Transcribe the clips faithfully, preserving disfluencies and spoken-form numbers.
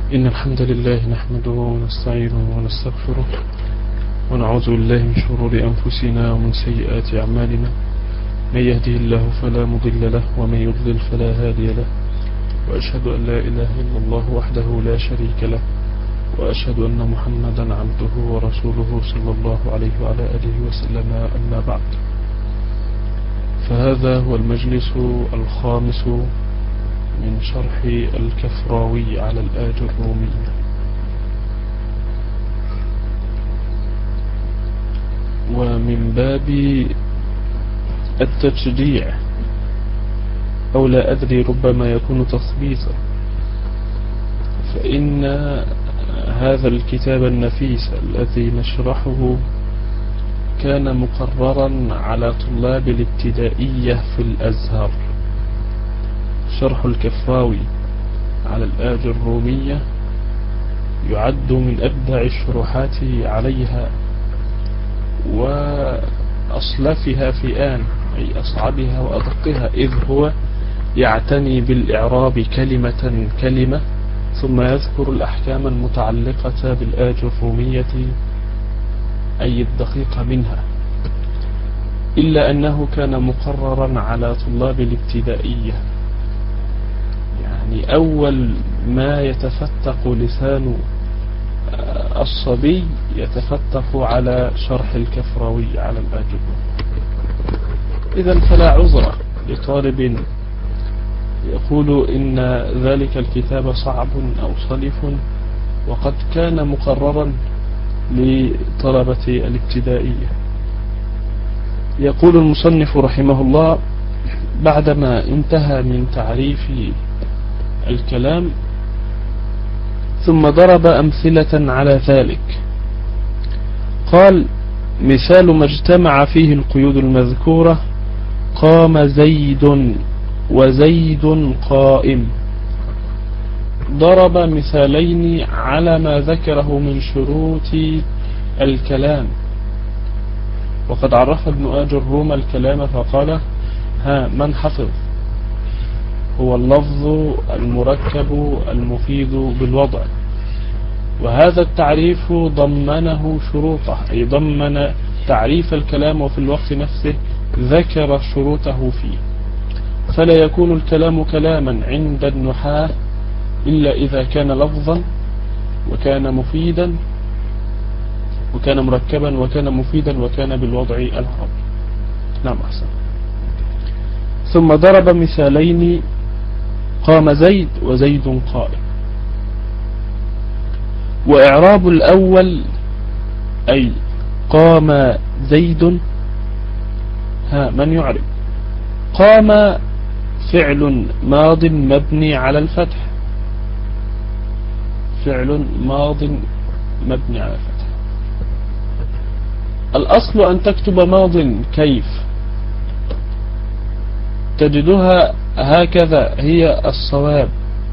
إن الحمد لله نحمده ونستعينه ونستغفره ونعوذ بالله من شرور أنفسنا ومن سيئات أعمالنا. من يهده الله فلا مضل له ومن يضلل فلا هادي له، وأشهد أن لا إله إلا الله وحده لا شريك له، وأشهد أن محمدا عبده ورسوله صلى الله عليه وعلى آله وسلم. أما بعد، فهذا هو المجلس الخامس من شرح الكفراوي على الآج الرومية. ومن باب التشجيع، أو لا أدري ربما يكون تثبيتا، فإن هذا الكتاب النفيس الذي نشرحه كان مقررا على طلاب الابتدائية في الأزهر. شرح الكفراوي على الآج الرومية يعد من أبدع الشروحات عليها وأصلفها في آن، أي أصعبها وأدقها، إذ هو يعتني بالإعراب كلمة كلمة ثم يذكر الأحكام المتعلقة بالآج الرومية أي الدقيق منها، إلا أنه كان مقررا على طلاب الابتدائية. يعني أول ما يتفتق لسان الصبي يتفتق على شرح الكفراوي على الآج الرومية. إذن فلا عذر لطالب يقول إن ذلك الكتاب صعب أو صلف وقد كان مقررا لطلبة الابتدائية. يقول المصنف رحمه الله بعدما انتهى من تعريف الكلام ثم ضرب أمثلة على ذلك. قال: مثال ما اجتمع فيه القيود المذكورة: قام زيد وزيد قائم. ضرب مثالين على ما ذكره من شروط الكلام. وقد عرف ابن آج الروم الكلام فقال: ها من حفظ؟ هو اللفظ المركب المفيد بالوضع. وهذا التعريف ضمنه شروطه، أي ضمن تعريف الكلام وفي الوقت نفسه ذكر شروطه فيه. فلا يكون الكلام كلاما عند النحاة إلا إذا كان لفظا وكان مفيدا وكان مركبا وكان مفيدا وكان بالوضع العربي. نعم أحسن. ثم ضرب مثالين: قام زيد وزيد قائم. وإعراب الأول أي قام زيد، ها من يعرب؟ قام فعل ماض مبني على الفتح، فعل ماض مبني على الفتح. الأصل أن تكتب ماض كيف، تجدها هكذا هي الصواب.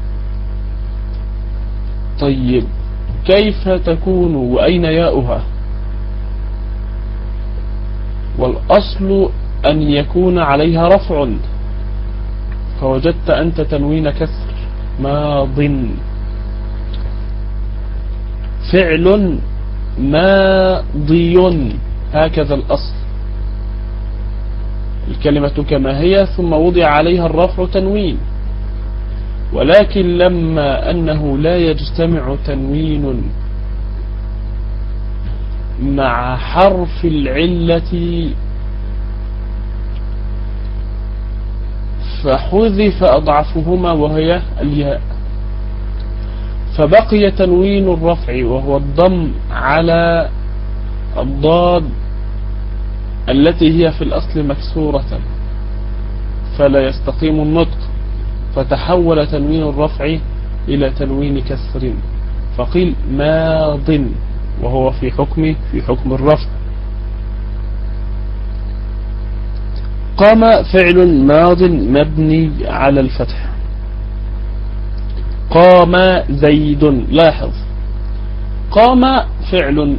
طيب كيف تكون وأين ياؤها؟ والأصل أن يكون عليها رفع، فوجدت أنت تنوين كسر ماض. فعل ماضي، هكذا الأصل، الكلمة كما هي ثم وضع عليها الرفع تنوين. ولكن لما أنه لا يجتمع تنوين مع حرف العلة فحذف أضعفهما وهي الياء، فبقي تنوين الرفع وهو الضم على الضاد التي هي في الأصل مكسورة، فلا يستقيم النطق، فتحول تنوين الرفع إلى تنوين كسر، فقيل ماض وهو في حكم في حكم الرفع. قام فعل ماض مبني على الفتح. قام زيد، لاحظ قام فعل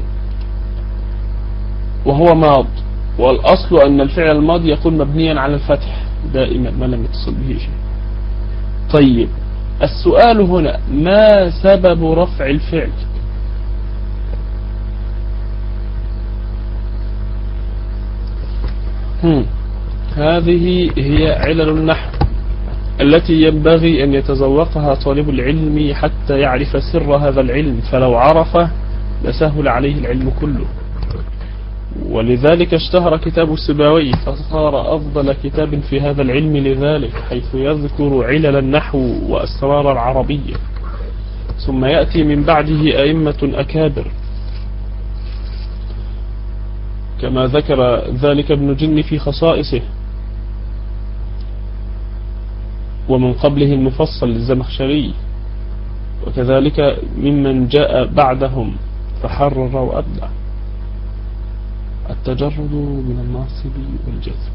وهو ماض، والأصل أن الفعل الماضي يكون مبنيا على الفتح دائما ما لم يتصل به شيء. طيب السؤال هنا ما سبب رفع الفعل؟ هم. هذه هي علل النحو التي ينبغي أن يتذوقها طالب العلم حتى يعرف سر هذا العلم، فلو عرفه لسهل عليه العلم كله. ولذلك اشتهر كتاب السباوي فصار أفضل كتاب في هذا العلم لذلك، حيث يذكر علل النحو وأسرار العربية. ثم يأتي من بعده أئمة أكابر كما ذكر ذلك ابن جني في خصائصه، ومن قبله المفصل للزمخشري، وكذلك ممن جاء بعدهم فحرر وأبدع. التجرد من الناصب والجزم.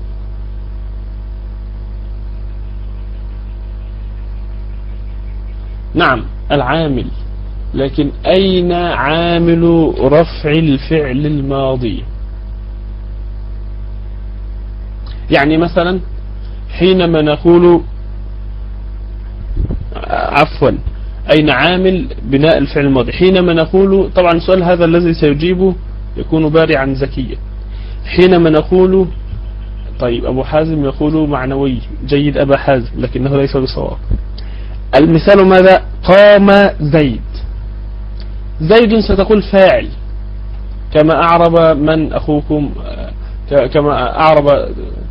نعم العامل، لكن أين عامل رفع الفعل الماضي؟ يعني مثلا حينما نقول عفوا أين عامل بناء الفعل الماضي؟ حينما نقول، طبعا السؤال هذا الذي سيجيبه يكون بارعا ذكيا. حينما نقول، طيب أبو حازم يقول معنوي، جيد أبا حازم، لكنه ليس بصواب. المثال ماذا؟ قام زيد. زيد ستقول فاعل، كما أعرب من أخوكم، كما أعرب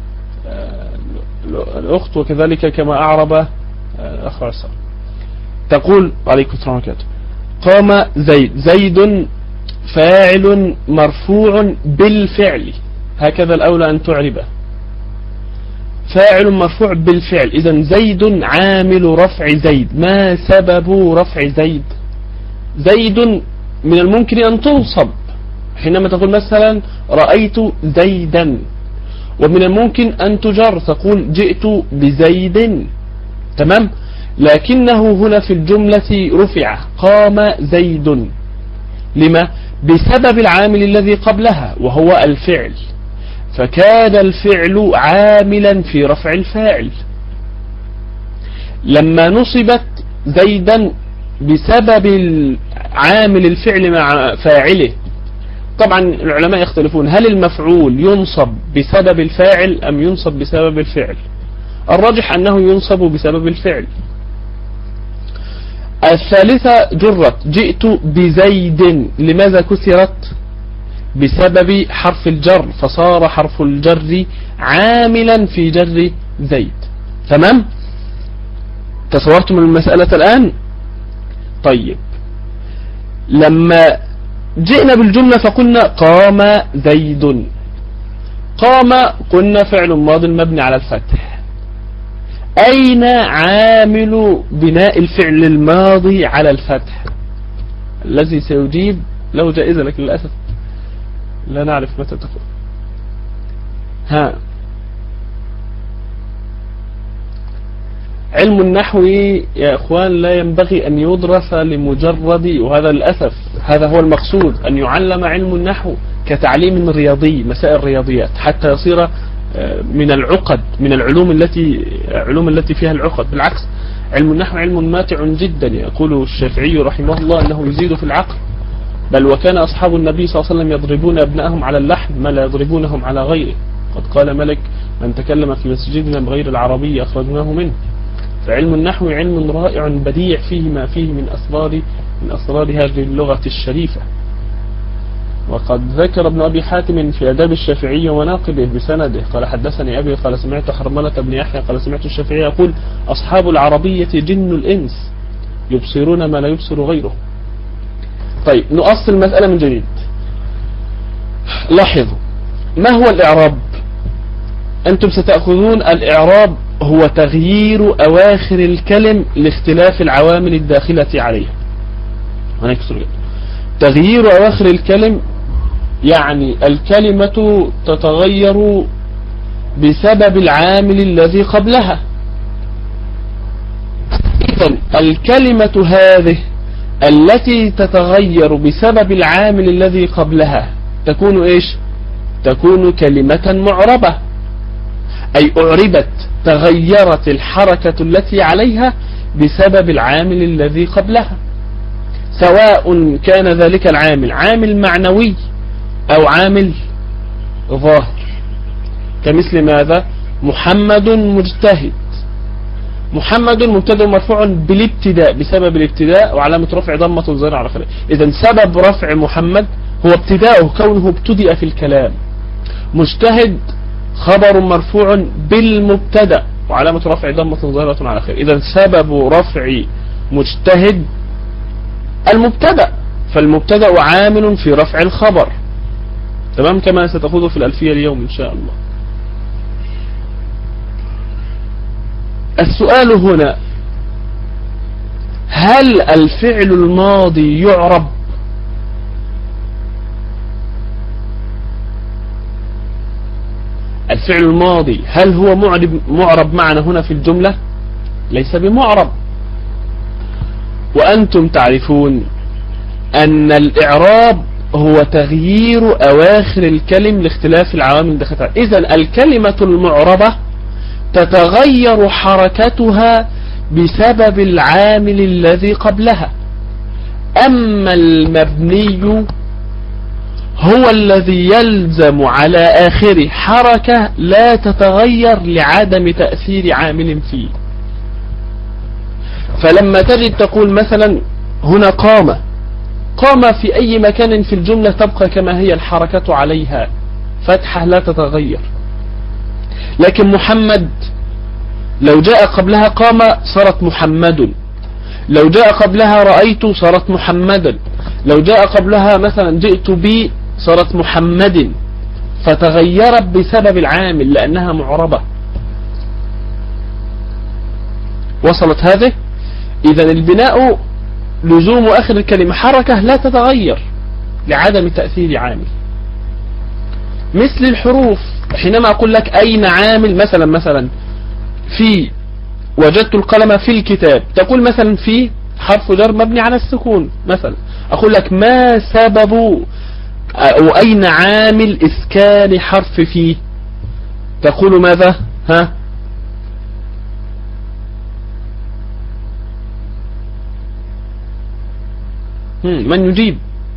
الأخت، وكذلك كما أعرب أخ عصام. تقول عليكم السلام عليكم، قام زيد. زيد فاعل مرفوع بالفعل، هكذا الأولى أن تعربه، فاعل مرفوع بالفعل. إذن زيد عامل رفع زيد. ما سبب رفع زيد؟ زيد من الممكن أن تنصب حينما تقول مثلا رأيت زيدا، ومن الممكن أن تجر تقول جئت بزيد، تمام؟ لكنه هنا في الجملة رفع، قام زيد. لما؟ بسبب العامل الذي قبلها وهو الفعل، فكان الفعل عاملا في رفع الفاعل. لما نصبت زيدا بسبب عامل الفعل مع فاعله، طبعا العلماء يختلفون هل المفعول ينصب بسبب الفاعل أم ينصب بسبب الفعل؟ الراجح أنه ينصب بسبب الفعل. الثالثة جرت، جئت بزيد. لماذا كسرت؟ بسبب حرف الجر، فصار حرف الجر عاملا في جر زيد. تمام؟ تصورتم المسألة الآن؟ طيب، لما جئنا بالجملة فقلنا قام زيد. قام قلنا فعل ماض مبني على الفتح. أين عامل بناء الفعل الماضي على الفتح؟ الذي سيجيب له جائزة، لكن للأسف لا نعرف متى تكون. ها، علم النحو يا إخوان لا ينبغي أن يدرس لمجرد، وهذا للأسف هذا هو المقصود، أن يعلم علم النحو كتعليم رياضي، مسائل رياضيات، حتى يصير من العقد، من العلوم التي علوم التي فيها العقد. بالعكس، علم النحو علم ماتع جدا. يقول الشافعي رحمه الله أنه يزيد في العقل، بل وكان أصحاب النبي صلى الله عليه وسلم يضربون أبنائهم على اللحن ما لا يضربونهم على غيره. قد قال ملك من تكلم في مسجدنا بغير العربي أخرجناه منه. فعلم النحو علم رائع بديع فيه ما فيه من أسرار من أسرار هذه اللغة الشريفة. وقد ذكر ابن أبي حاتم في آداب الشافعي ومناقبه بسنده قال حدثني أبي قال سمعت حرملة بن يحيى قال سمعت الشافعي يقول أصحاب العربية جن الإنس يبصرون ما لا يبصر غيره. طيب، نؤصل المسألة من جديد. لاحظوا، ما هو الإعراب؟ أنتم ستأخذون الإعراب هو تغيير أواخر الكلم لاختلاف العوامل الداخلة عليها. تغيير أواخر الكلم يعني الكلمة تتغير بسبب العامل الذي قبلها. إذن الكلمة هذه التي تتغير بسبب العامل الذي قبلها تكون إيش؟ تكون كلمة معربة، أي أعربت، تغيرت الحركة التي عليها بسبب العامل الذي قبلها، سواء كان ذلك العامل عامل معنوي أو عامل ظاهر. كمثل ماذا؟ محمد مجتهد. محمد مبتدأ مرفوع بالابتداء بسبب الابتداء وعلامة رفع ضمة ظاهرة على آخره. إذن سبب رفع محمد هو ابتداؤه، كونه ابتدأ في الكلام. مجتهد خبر مرفوع بالمبتدأ وعلامة رفع ضمة ظاهرة على آخره. إذن سبب رفع مجتهد المبتدأ، فالمبتدأ عامل في رفع الخبر، تمام، كما ستأخذه في الألفية اليوم إن شاء الله. السؤال هنا: هل الفعل الماضي يعرب؟ الفعل الماضي هل هو معرب, معرب معنا هنا في الجملة؟ ليس بمعرب، وأنتم تعرفون أن الإعراب هو تغيير أواخر الكلم لاختلاف العوامل دخلتها. إذن الكلمة المعربة تتغير حركتها بسبب العامل الذي قبلها، أما المبني هو الذي يلزم على آخره حركة لا تتغير لعدم تأثير عامل فيه. فلما تجد تقول مثلا هنا قام، قام في أي مكان في الجملة تبقى كما هي الحركة عليها فتحة لا تتغير. لكن محمد لو جاء قبلها قام صارت محمد، لو جاء قبلها رأيت صارت محمدا، لو جاء قبلها مثلا جئت بي صارت محمد، فتغيرت بسبب العامل لأنها معربة. وصلت هذه؟ إذن البناء لزوم آخر الكلمة حركة لا تتغير لعدم تأثير عامل. مثل الحروف، حينما أقول لك أين عامل، مثلا مثلا في وجدت القلم في الكتاب، تقول مثلا في حرف جر مبني على السكون مثلا. أقول لك ما سبب أو أين عامل إسكان حرف فيه؟ تقول ماذا؟ ها؟ من يجيب؟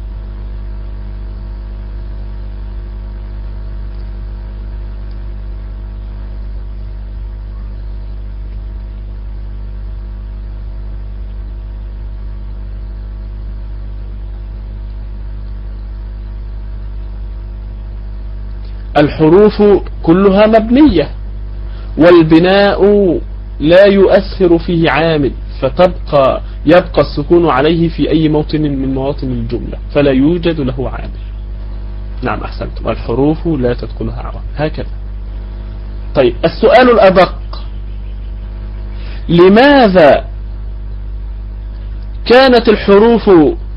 الحروف كلها مبنية، والبناء لا يؤثر فيه عامل، فتبقى يبقى السكون عليه في أي موطن من مواطن الجملة، فلا يوجد له عامل. نعم أحسنتم، الحروف لا تدخلها عوامل هكذا. طيب السؤال الأدق: لماذا كانت الحروف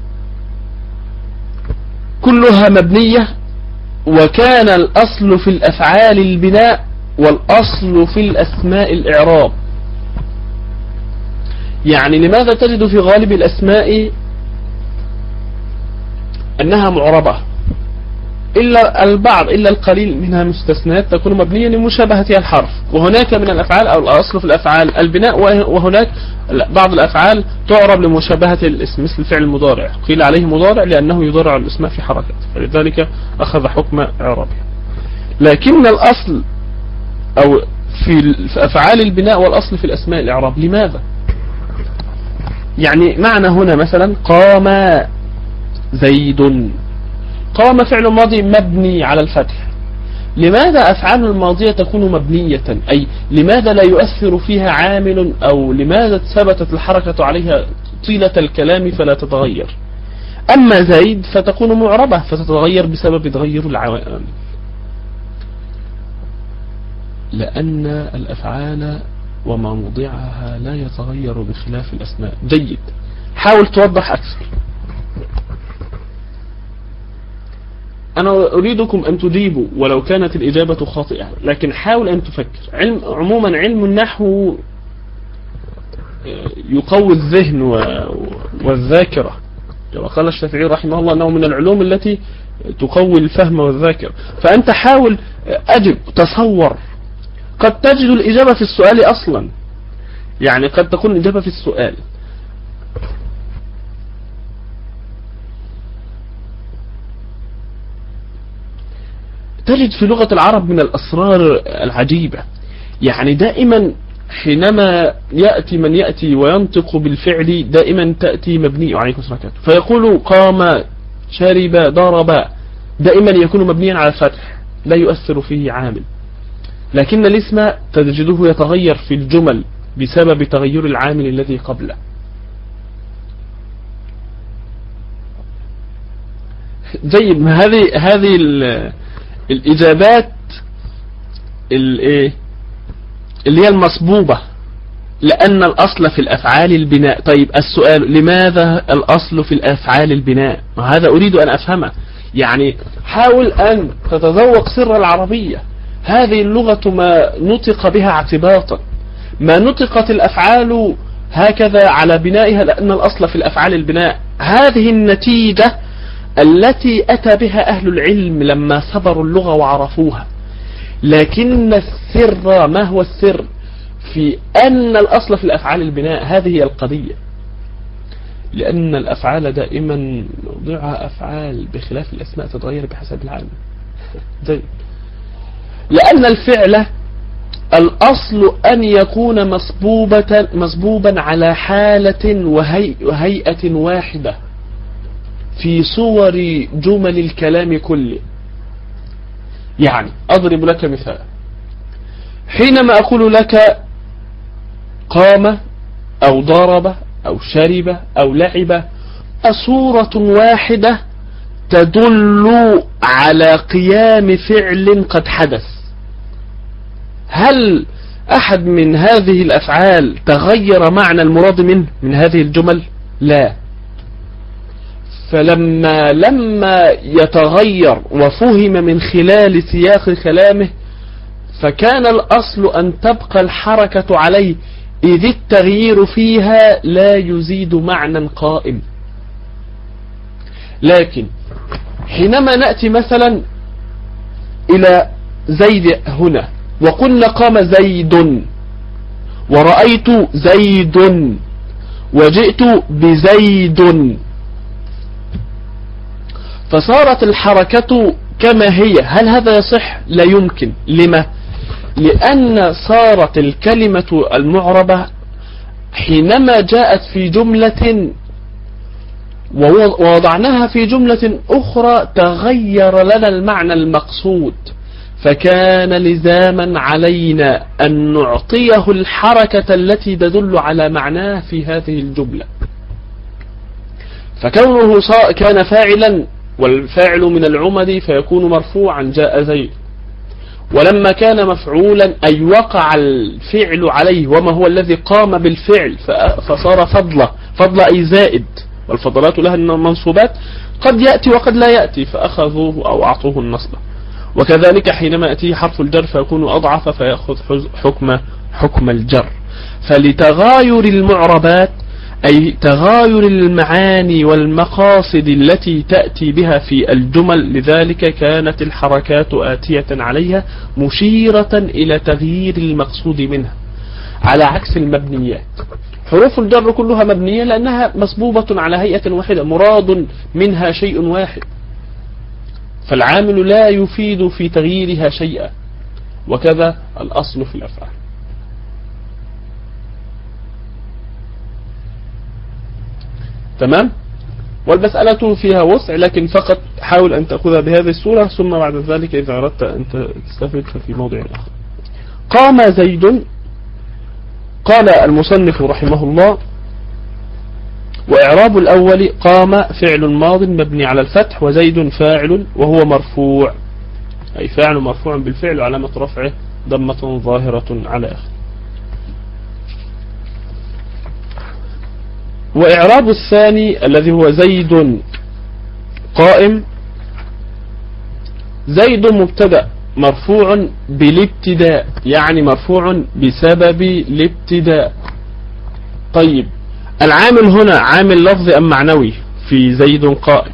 كلها مبنية وكان الأصل في الأفعال البناء والأصل في الأسماء الإعراب؟ يعني لماذا تجد في غالب الأسماء أنها معربة، إلا البعض إلا القليل منها مستثنات تكون مبنية لمشابهتها الحرف، وهناك من الأفعال أو الأصل في الأفعال البناء، وهناك بعض الأفعال تعرب لمشابهة الاسم، مثل الفعل المضارع قيل عليه مضارع لأنه يضارع الاسماء في حركة، فلذلك أخذ حكم إعرابها. لكن الأصل أو في أفعال البناء والأصل في الأسماء الإعراب. لماذا؟ يعني معنى هنا مثلا قام زيد، قام فعل ماضي مبني على الفتح. لماذا أفعال الماضية تكون مبنية؟ أي لماذا لا يؤثر فيها عامل، أو لماذا ثبتت الحركة عليها طيلة الكلام فلا تتغير؟ أما زيد فتكون معربة فتتغير بسبب تغير العوامل، لأن الأفعال وما موضعها لا يتغير بخلاف الأسماء. جيد، حاول توضح أكثر. أنا أريدكم أن تجيبوا ولو كانت الإجابة خاطئة، لكن حاول أن تفكر. علم عموما علم النحو يقوي الذهن والذاكرة، كما قال الشافعي رحمه الله أنه من العلوم التي تقوي الفهم والذاكرة. فأنت حاول أجب، تصور، قد تجد الإجابة في السؤال أصلا. يعني قد تكون الإجابة في السؤال. تجد في لغة العرب من الأسرار العجيبة، يعني دائما حينما يأتي من يأتي وينطق بالفعل دائما تأتي مبني عليكم السلام، فيقول قام شرب ضرب، دائما يكون مبنيا على الفتح لا يؤثر فيه عامل، لكن الاسم تجده يتغير في الجمل بسبب تغير العامل الذي قبله. جيد. هذه هذه الإجابات اللي هي المصبوبة، لأن الأصل في الأفعال البناء. طيب السؤال، لماذا الأصل في الأفعال البناء؟ هذا أريد أن أفهمه. يعني حاول أن تتذوق سر العربية. هذه اللغة ما نطق بها اعتباطا، ما نطقت الأفعال هكذا على بنائها لأن الأصل في الأفعال البناء. هذه النتيجة التي أتى بها أهل العلم لما صبروا اللغة وعرفوها. لكن السر، ما هو السر في أن الأصل في الأفعال البناء؟ هذه هي القضية، لأن الأفعال دائما موضعها أفعال بخلاف الأسماء تتغير بحسب العالم. طيب، لأن الفعل الأصل أن يكون مصبوبة مصبوبا على حالة وهي وهيئة واحدة في صور جمل الكلام كله. يعني أضرب لك مثال، حينما أقول لك قام أو ضرب أو شرب أو لعب، صورة واحدة تدل على قيام فعل قد حدث. هل أحد من هذه الأفعال تغير معنى المراد منه من هذه الجمل؟ لا. فلما لما يتغير وفهم من خلال سياق كلامه، فكان الأصل أن تبقى الحركة عليه، إذ التغيير فيها لا يزيد معنى قائم. لكن حينما نأتي مثلا إلى زيد هنا وقلنا قام زيد ورأيت زيد وجئت بزيد، فصارت الحركة كما هي. هل هذا يصح؟ لا يمكن. لما؟ لأن صارت الكلمة المعربة حينما جاءت في جملة ووضعناها في جملة أخرى تغير لنا المعنى المقصود، فكان لزاما علينا أن نعطيه الحركة التي تدل على معناه في هذه الجملة. فكونه كان فاعلا، والفاعل من العمد فيكون مرفوعا جاء زيد، ولما كان مفعولا أي وقع الفعل عليه وما هو الذي قام بالفعل فصار فضله، فضل أي زائد، والفضلات لها المنصوبات قد يأتي وقد لا يأتي، فأخذوه أو أعطوه النصب. وكذلك حينما يأتي حرف الجر فيكون أضعف فيأخذ حكم حكم الجر. فلتغاير المعربات أي تغاير المعاني والمقاصد التي تأتي بها في الجمل، لذلك كانت الحركات آتية عليها مشيرة إلى تغيير المقصود منها، على عكس المبنيات. حروف الجر كلها مبنية لأنها مصبوبة على هيئة واحدة، مراد منها شيء واحد، فالعامل لا يفيد في تغييرها شيئا. وكذا الأصل في الأفعال. تمام؟ والمسألة فيها وسع، لكن فقط حاول أن تأخذها بهذه الصورة، ثم بعد ذلك إذا أردت أن تستفيد ففي موضع آخر. قام زيد. قال المصنف رحمه الله: وإعراب الأول قام فعل ماض مبني على الفتح، وزيد فاعل وهو مرفوع، أي فاعل مرفوع بالفعل وعلامة رفعه ضمة ظاهرة على آخر. وإعراب الثاني الذي هو زيد قائم، زيد مبتدأ مرفوع بالابتداء، يعني مرفوع بسبب الابتداء. طيب العامل هنا عامل لفظي أم معنوي في زيد قائم؟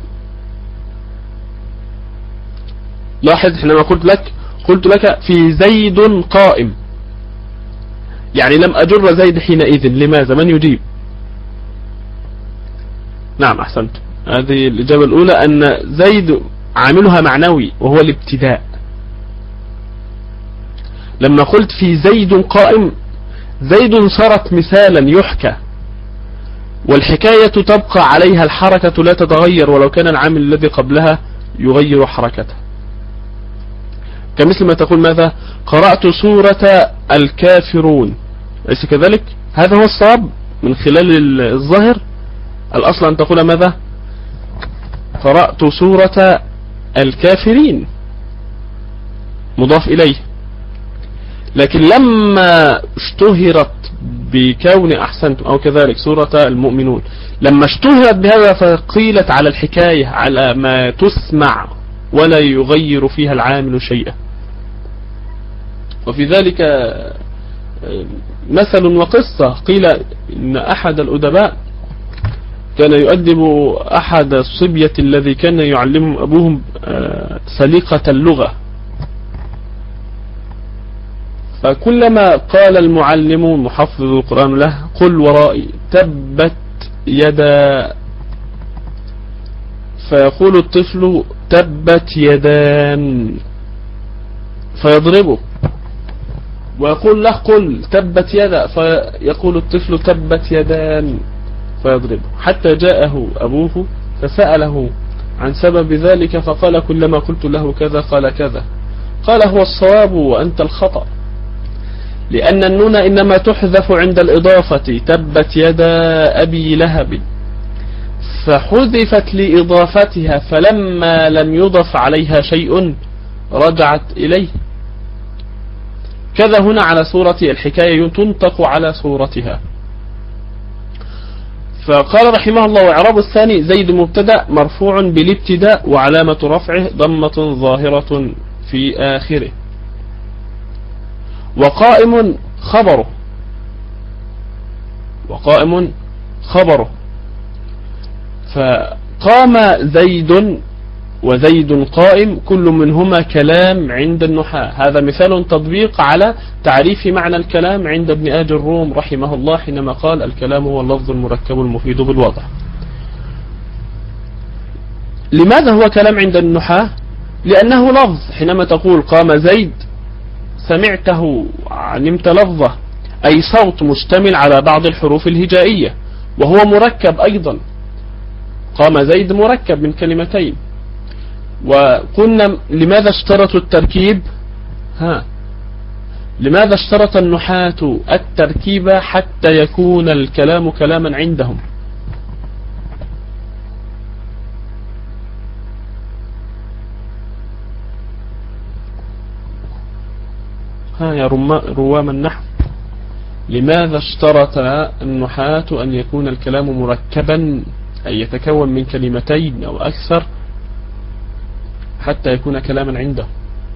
لاحظ حينما قلت لك قلت لك في زيد قائم، يعني لم أجر زيد حينئذ. لماذا؟ من يجيب؟ نعم أحسنت. هذه الإجابة الأولى، أن زيد عاملها معنوي وهو الابتداء. لما قلت في زيد قائم، زيد صارت مثالا يحكى، والحكاية تبقى عليها الحركة لا تتغير ولو كان العامل الذي قبلها يغير حركته. كمثل ما تقول ماذا؟ قرأت سورة الكافرون، أليس كذلك؟ هذا هو الصواب من خلال الظاهر. الأصل أن تقول ماذا؟ قرأت سورة الكافرين مضاف إليه. لكن لما اشتهرت بكون أحسنت أو كذلك سورة المؤمنون، لما اشتهرت بهذا فقيلت على الحكاية على ما تسمع ولا يغير فيها العامل شيئا. وفي ذلك مثل وقصة، قيل إن أحد الأدباء كان يؤدب أحد الصبية الذي كان يعلمهم أبوهم سليقة اللغة، فكلما قال المعلم محفظ القرآن له قل ورائي تبت يدا، فيقول الطفل تبت يدان فيضربه، ويقول له قل تبت يدا، فيقول الطفل تبت يدان فيضربه، حتى جاءه أبوه فسأله عن سبب ذلك، فقال كلما قلت له كذا قال كذا. قال هو الصواب وأنت الخطأ، لأن النون إنما تحذف عند الإضافة، تبت يدا أبي لهب، فحذفت لإضافتها، فلما لم يضف عليها شيء رجعت إليه. كذا هنا على صورة الحكاية تنطق على صورتها. فقال رحمه الله وإعراب الثاني زيد مبتدأ مرفوع بالابتداء وعلامة رفعه ضمة ظاهرة في آخره، وقائم خبره، وقائم خبره، فقام زيد وزيد قائم كل منهما كلام عند النحاة. هذا مثال تطبيق على تعريف معنى الكلام عند ابن آج الروم رحمه الله حينما قال الكلام هو اللفظ المركب المفيد بالوضع. لماذا هو كلام عند النحاة؟ لأنه لفظ. حينما تقول قام زيد سمعته علمت لفظه، أي صوت مشتمل على بعض الحروف الهجائية، وهو مركب أيضا. قام زيد مركب من كلمتين. وقلنا لماذا اشترطوا التركيب؟ ها لماذا اشترط النحاة التركيب؟ حتى يكون الكلام كلاما عندهم. ها يا روام النحو، لماذا اشترط النحاة أن يكون الكلام مركبا، أي يتكون من كلمتين أو أكثر حتى يكون كلاما عنده؟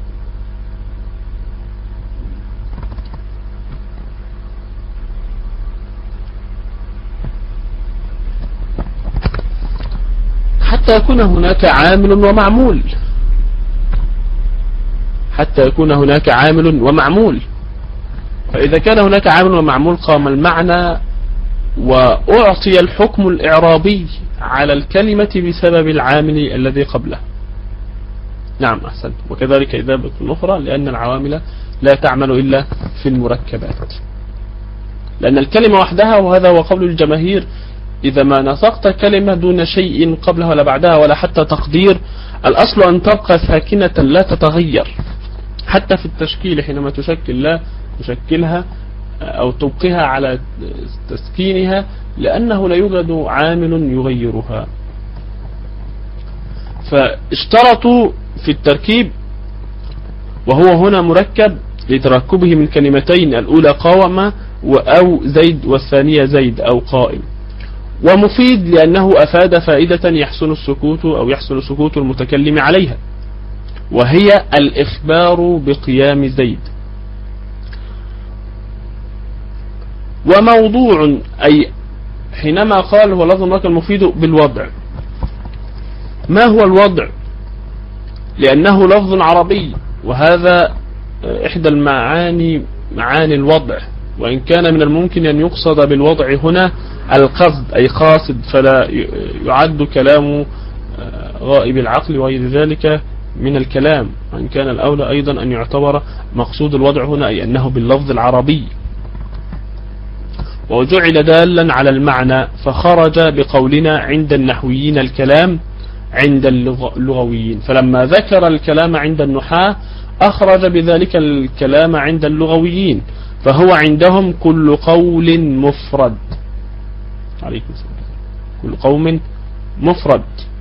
حتى يكون هناك عامل ومعمول، حتى يكون هناك عامل ومعمول. فإذا كان هناك عامل ومعمول قام المعنى وأعطي الحكم الإعرابي على الكلمة بسبب العامل الذي قبله. نعم أحسنت. وكذلك إجابة أخرى، لأن العوامل لا تعمل إلا في المركبات، لأن الكلمة وحدها، وهذا هو قول الجماهير، إذا ما نطقت كلمة دون شيء قبلها ولا بعدها ولا حتى تقدير، الأصل أن تبقى ساكنة لا تتغير. حتى في التشكيل حينما تشكل لا تشكلها أو تبقيها على تسكينها، لأنه لا يوجد عامل يغيرها. فاشترطوا في التركيب، وهو هنا مركب لتركبه من كلمتين، الأولى قاوم أو زيد والثانية زيد أو قائم. ومفيد لأنه أفاد فائدة يحسن السكوت أو يحسن سكوت المتكلم عليها، وهي الإخبار بقيام زيد. وموضوع، أي حينما قال هو لفظ مركب المفيد بالوضع. ما هو الوضع؟ لأنه لفظ عربي، وهذا إحدى المعاني، معاني الوضع وإن كان من الممكن أن يقصد بالوضع هنا القصد أي قاصد، فلا يعد كلام غائب العقل وغير ذلك من الكلام، وإن كان الأولى أيضا أن يعتبر مقصود الوضع هنا أي أنه باللفظ العربي، وجعل دالا على المعنى، فخرج بقولنا عند النحويين الكلام عند اللغويين، فلما ذكر الكلام عند النحاة أخرج بذلك الكلام عند اللغويين، فهو عندهم كل قول مفرد. عليكم السلام. كل قوم مفرد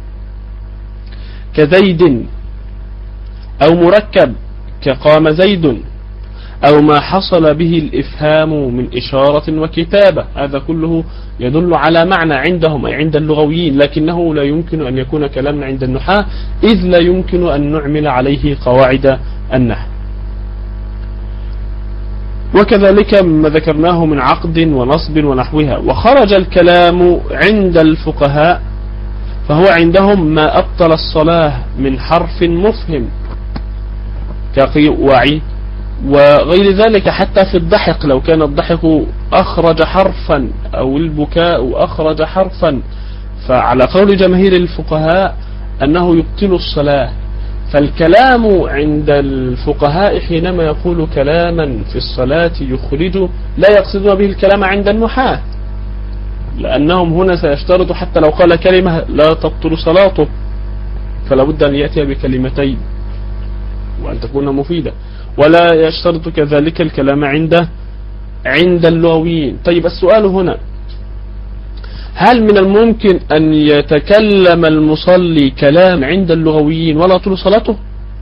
كزيد، أو مركب كقام زيد، أو ما حصل به الإفهام من إشارة وكتابة، هذا كله يدل على معنى عندهم أي عند اللغويين، لكنه لا يمكن أن يكون كلامنا عند النحاة، إذ لا يمكن أن نعمل عليه قواعد النحو. وكذلك ما ذكرناه من عقد ونصب ونحوها. وخرج الكلام عند الفقهاء فهو عندهم ما أبطل الصلاة من حرف مفهم كقيوعي وغير ذلك، حتى في الضحك لو كان الضحك أخرج حرفا أو البكاء أخرج حرفا، فعلى قول جماهير الفقهاء أنه يبطل الصلاة. فالكلام عند الفقهاء حينما يقول كلاما في الصلاة يخرج لا يقصدون به الكلام عند النحاة، لأنهم هنا سيشترط حتى لو قال كلمة لا تبطل صلاته، فلا بد أن يأتي بكلمتين وأن تكون مفيدة، ولا يشترط كذلك الكلام عند عند اللغويين. طيب السؤال هنا، هل من الممكن أن يتكلم المصلي كلام عند اللغويين ولا طول صلاته؟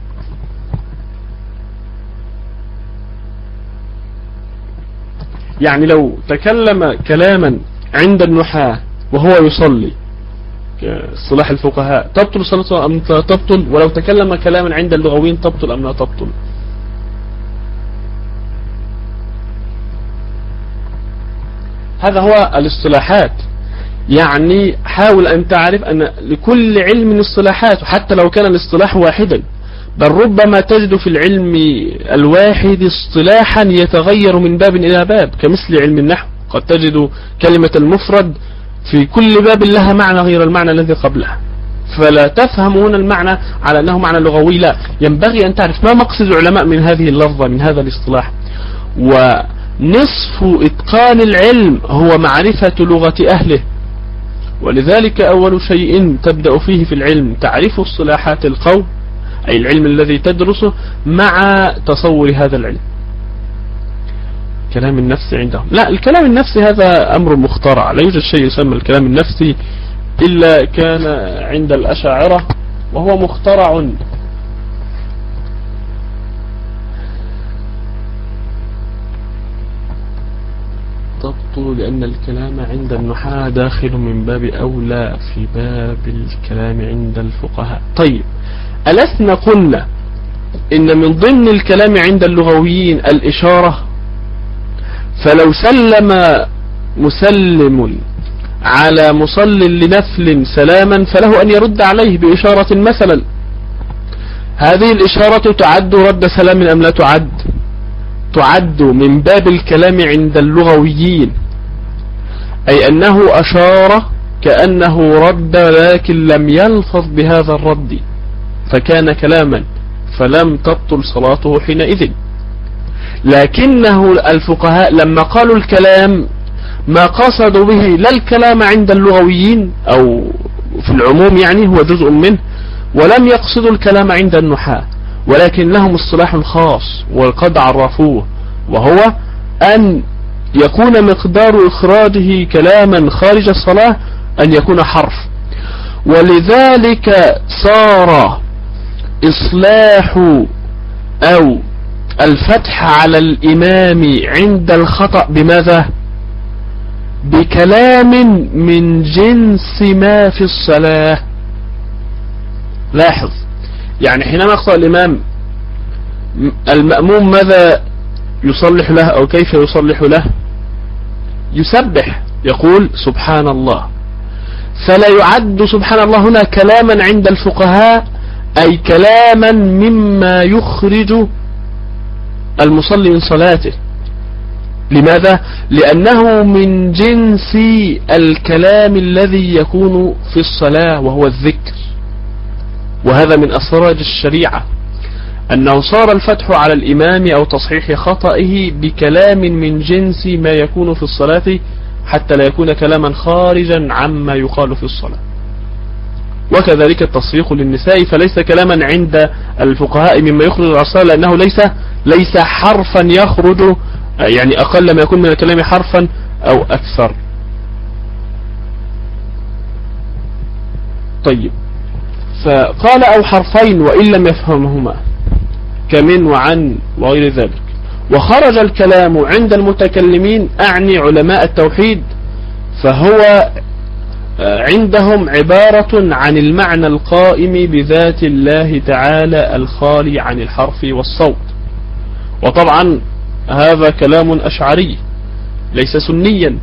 يعني لو تكلم كلاما عند النحاة وهو يصلي كصلاح الفقهاء تبطل صلاته أم لا تبطل؟ ولو تكلم كلاما عند اللغويين تبطل أم لا تبطل؟ هذا هو الاصطلاحات. يعني حاول أن تعرف أن لكل علم اصطلاحات، حتى لو كان الاصطلاح واحدا، بل ربما تجد في العلم الواحد اصطلاحا يتغير من باب إلى باب، كمثل علم النحو قد تجد كلمة المفرد في كل باب لها معنى غير المعنى الذي قبلها، فلا تفهم هنا المعنى على أنه معنى لغوي، لا، ينبغي أن تعرف ما مقصد العلماء من هذه اللفظة من هذا الاصطلاح. ونصف إتقان العلم هو معرفة لغة أهله، ولذلك أول شيء تبدأ فيه في العلم تعريف اصطلاحات القوم، أي العلم الذي تدرسه، مع تصور هذا العلم. كلام النفس عندهم لا، الكلام النفسي هذا أمر مخترع، لا يوجد شيء يسمى الكلام النفسي إلا كان عند الأشاعرة وهو مخترع. تبطل لأن الكلام عند النحاة داخل من باب أولى في باب الكلام عند الفقهاء. طيب ألسنا قلنا إن من ضمن الكلام عند اللغويين الإشارة؟ فلو سلم مسلم على مصل لنفل سلاما فله أن يرد عليه بإشارة مثلا، هذه الإشارة تعد رد سلام أم لا تعد؟ تعد من باب الكلام عند اللغويين، أي أنه أشار كأنه رد لكن لم يلفظ بهذا الرد، فكان كلاما فلم تبطل صلاته حينئذ. لكنه الفقهاء لما قالوا الكلام ما قصدوا به لا الكلام عند اللغويين أو في العموم يعني هو جزء منه، ولم يقصدوا الكلام عند النحاة، ولكن لهم اصطلاح خاص وقد عرفوه، وهو أن يكون مقدار إخراجه كلاما خارج الصلاة أن يكون حرف. ولذلك صار إصلاح أو الفتح على الإمام عند الخطأ بماذا؟ بكلام من جنس ما في الصلاة. لاحظ، يعني حينما يخطأ الإمام المأموم ماذا يصلح له أو كيف يصلح له؟ يسبح، يقول سبحان الله، فلا يعد سبحان الله هنا كلاما عند الفقهاء، أي كلاما مما يخرج المصلي من صلاته، لماذا؟ لأنه من جنس الكلام الذي يكون في الصلاة وهو الذكر، وهذا من أسرار الشريعة، أنه صار الفتح على الإمام أو تصحيح خطئه بكلام من جنس ما يكون في الصلاة، حتى لا يكون كلاما خارجا عما يقال في الصلاة. وكذلك التصريح للنساء، فليس كلاما عند الفقهاء مما يخرج عن الصلاة، لأنه ليس ليس حرفا يخرج، يعني أقل ما يكون من الكلام حرفا أو أكثر. طيب، فقال أو حرفين وإن لم يفهمهما كمن وعن وغير ذلك. وخرج الكلام عند المتكلمين، أعني علماء التوحيد، فهو عندهم عبارة عن المعنى القائم بذات الله تعالى الخالي عن الحرف والصوت. وطبعا هذا كلام أشعري ليس سنيا.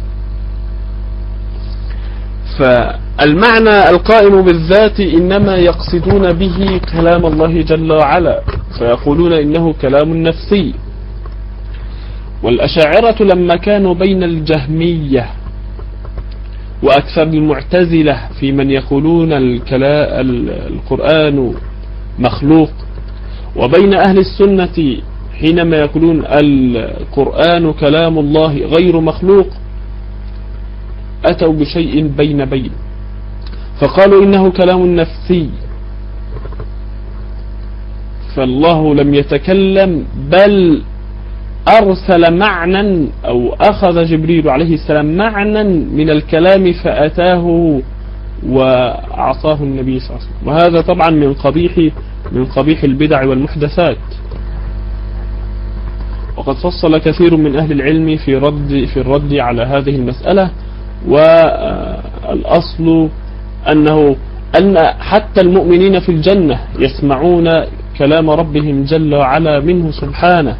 فالمعنى القائم بالذات إنما يقصدون به كلام الله جل وعلا، فيقولون إنه كلام نفسي. والأشاعرة لما كانوا بين الجهمية وأكثر المعتزلة في من يقولون القرآن مخلوق، وبين أهل السنة حينما يقولون القرآن كلام الله غير مخلوق، أتوا بشيء بين بين، فقالوا إنه كلام نفسي، فالله لم يتكلم بل أرسل معنى أو أخذ جبريل عليه السلام معنى من الكلام فأتاه وأعطاه النبي صلى الله عليه وسلم. وهذا طبعا من قبيح من قبيح البدع والمحدثات. وقد فصل كثير من أهل العلم في رد في الرد على هذه المسألة. والأصل أنه أن حتى المؤمنين في الجنة يسمعون كلام ربهم جل وعلا منه سبحانه،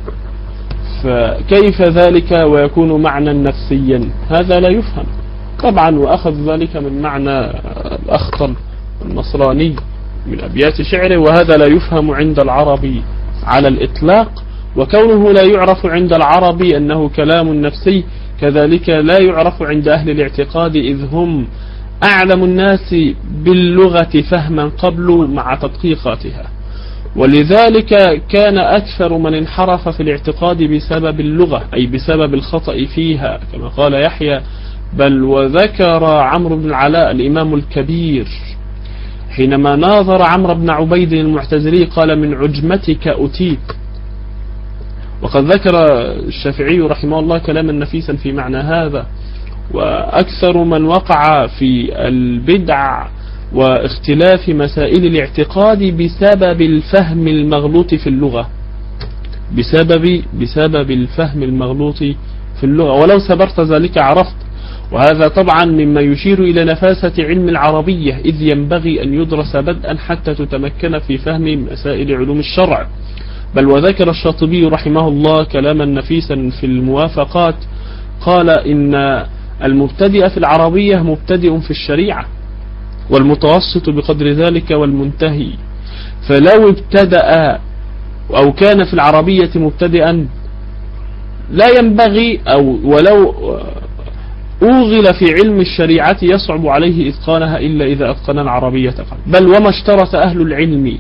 فكيف ذلك ويكون معنى نفسيا؟ هذا لا يفهم طبعا. وأخذ ذلك من معنى الأخطل النصراني من أبيات شعره، وهذا لا يفهم عند العرب على الإطلاق. وكونه لا يعرف عند العرب أنه كلام نفسي، كذلك لا يعرف عند أهل الاعتقاد، إذ هم أعلم الناس باللغة فهما قبل مع تدقيقاتها. ولذلك كان أكثر من انحرف في الاعتقاد بسبب اللغة، أي بسبب الخطأ فيها، كما قال يحيى. بل وذكر عمرو بن العلاء الإمام الكبير حينما ناظر عمرو بن عبيد المعتزلي قال: من عجمتك أتيت. وقد ذكر الشافعي رحمه الله كلاما نفيسا في معنى هذا. وأكثر من وقع في البدع واختلاف مسائل الاعتقاد بسبب الفهم المغلوط في اللغة، بسبب بسبب الفهم المغلوط في اللغة. ولو سبرت ذلك عرفت. وهذا طبعا مما يشير إلى نفاسة علم العربية، إذ ينبغي أن يدرس بدءا حتى تتمكن في فهم مسائل علوم الشرع. بل وذكر الشاطبي رحمه الله كلاما نفيسا في الموافقات، قال: إن المبتدئ في العربية مبتدئ في الشريعة، والمتوسط بقدر ذلك، والمنتهي. فلو ابتدأ أو كان في العربية مبتدئا لا ينبغي، أو ولو أوغل في علم الشريعة يصعب عليه إتقانها إلا إذا أتقن العربية. بل وما اشترط أهل العلم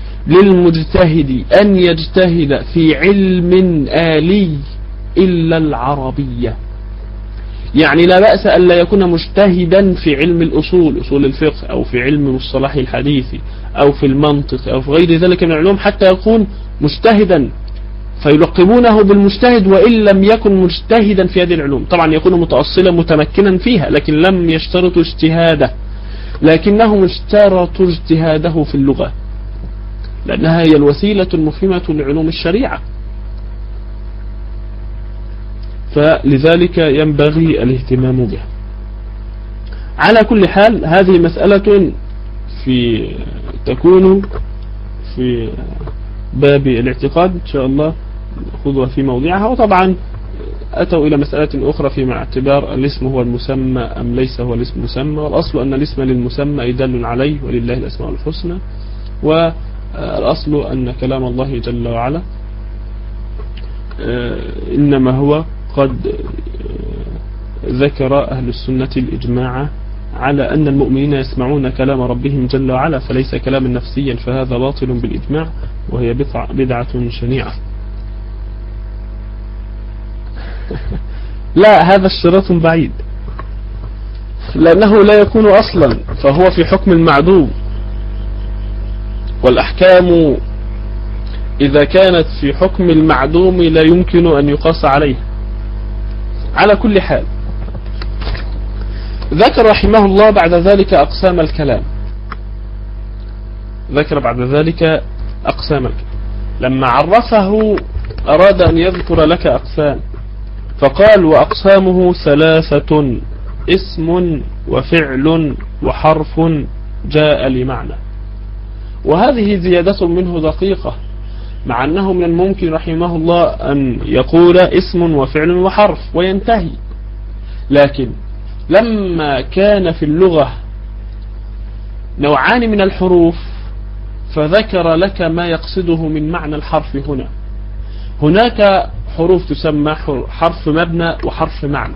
للمجتهد أن يجتهد في علم آلي إلا العربية. يعني لا بأس أن لا يكون مجتهدا في علم الأصول، أصول الفقه، أو في علم مصطلح الحديث، أو في المنطق، أو في غير ذلك من العلوم، حتى يكون مجتهدا فيلقبونه بالمجتهد، وإن لم يكن مجتهدا في هذه العلوم. طبعا يكون متأصلا متمكنا فيها، لكن لم يشترط اجتهاده، لكنهم اشترطوا اجتهاده في اللغة، لأنها هي الوسيلة المفهمة لعلوم الشريعة. فلذلك ينبغي الاهتمام بها. على كل حال، هذه مسألة في تكون في باب الاعتقاد إن شاء الله نأخذها في موضعها. وطبعا أتوا إلى مسألة أخرى فيما اعتبار الاسم هو المسمى أم ليس هو الاسم مسمى. والأصل أن الاسم للمسمى دال عليه، ولله الأسماء الحسنى. والأصل أن كلام الله جل وعلا إنما هو قد ذكر أهل السنة الإجماع على أن المؤمنين يسمعون كلام ربهم جل وعلا، فليس كلاما نفسيا، فهذا باطل بالإجماع، وهي بدعة شنيعة. لا، هذا اشتراط بعيد، لأنه لا يكون أصلا، فهو في حكم المعدوم، والأحكام إذا كانت في حكم المعدوم لا يمكن أن يقاس عليه. على كل حال، ذكر رحمه الله بعد ذلك أقسام الكلام، ذكر بعد ذلك أقسام الكلام. لما عرفه أراد أن يذكر لك أقسام، فقال: وأقسامه ثلاثة: اسم وفعل وحرف جاء لمعنى. وهذه زيادة منه دقيقة، مع أنه من الممكن رحمه الله أن يقول اسم وفعل وحرف وينتهي، لكن لما كان في اللغة نوعان من الحروف فذكر لك ما يقصده من معنى الحرف هنا. هناك حروف تسمى حرف مبنى وحرف معنى.